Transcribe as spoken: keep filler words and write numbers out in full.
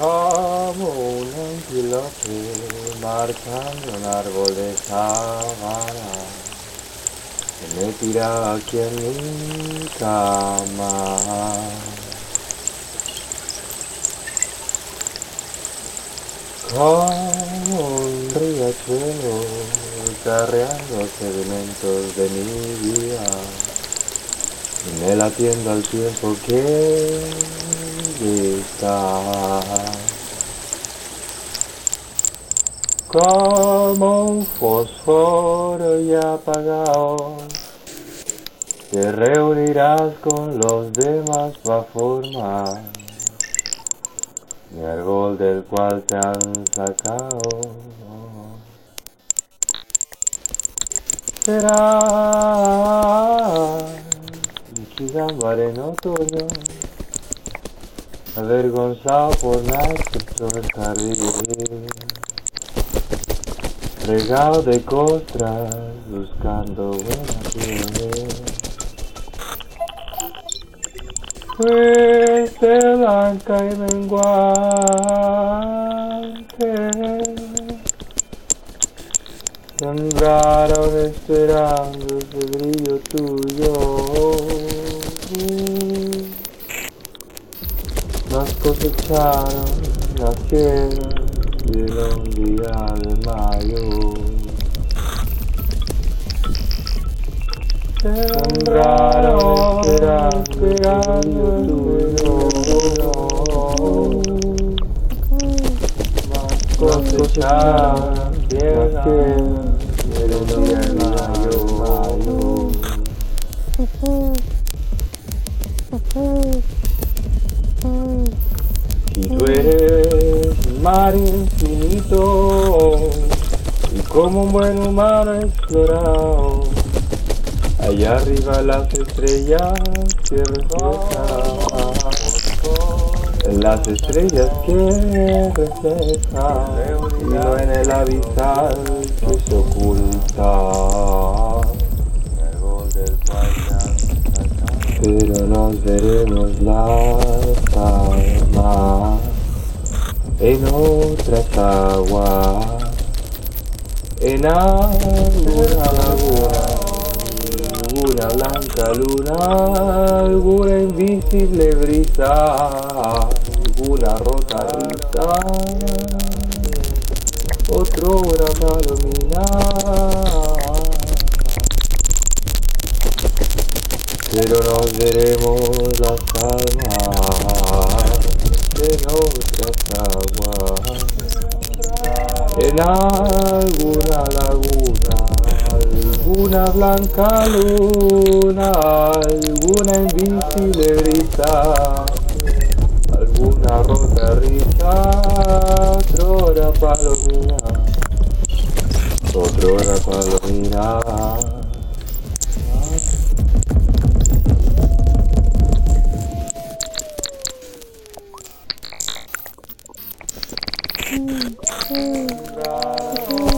Como un antílope marchando un árbol de sabana, que me tiraba aquí en mi cama. Como un riachuelo carreando sedimentos de mi vida, y me latiendo al tiempo que está. Como un fósforo ya apagado, te reunirás con los demás para formar mi árbol del cual te han sacado. Será Ikigambar en otoño, avergonzado por nacer sobre el jardín, regado de costras, buscando buena piel. Fuiste blanca y menguante, sembraron esperando ese brillo tuyo, mas cosecharon las piedras de un día de mayo. Sembraron esperando ese brillo tuyo, mas cosecharon las piedras de un día de mayo. Si tú eres mar infinito y como un buen humano explorado, allá arriba las estrellas que reflejan, las estrellas que reflejan, y no en el abisal que se oculta. Pero nos veremos las palmas en otras aguas, en alguna laguna, alguna blanca luna, alguna invisible brisa, alguna rota risa, otro una palomina. Pero nos veremos las almas en otras aguas, en alguna laguna, alguna blanca luna, alguna invisible brisa, alguna rota risa, otrora palomina, otrora palomina. Mm, mm.